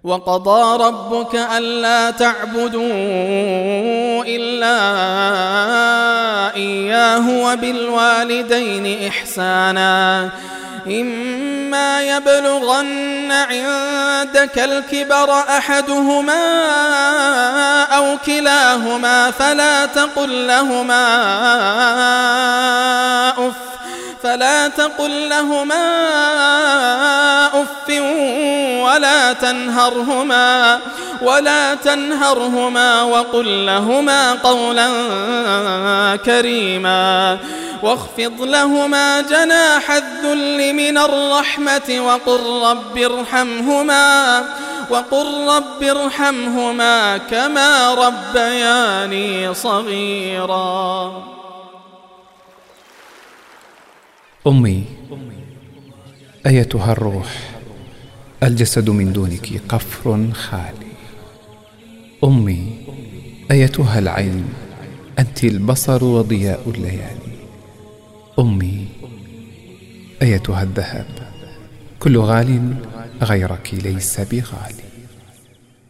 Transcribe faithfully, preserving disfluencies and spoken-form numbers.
وقضى ربك ألا تعبدوا إلا إياه وبالوالدين إحسانا إما يبلغن عندك الكبر أحدهما أو كلاهما فلا تقل لهما أف فلا تقل لهما أف ولا تنهرهما ولا تنهرهما وقل لهما قولا كريما واخفض لهما جناح الذل من الرحمة وقل رب ارحمهما وقل رب ارحمهما كما ربياني صغيرا. أمي أيتها الروح، الجسد من دونك قفر خالي. أمي أيتها العين، أنت البصر وضياء الليالي. أمي أيتها الذهب، كل غال غيرك ليس بغالي.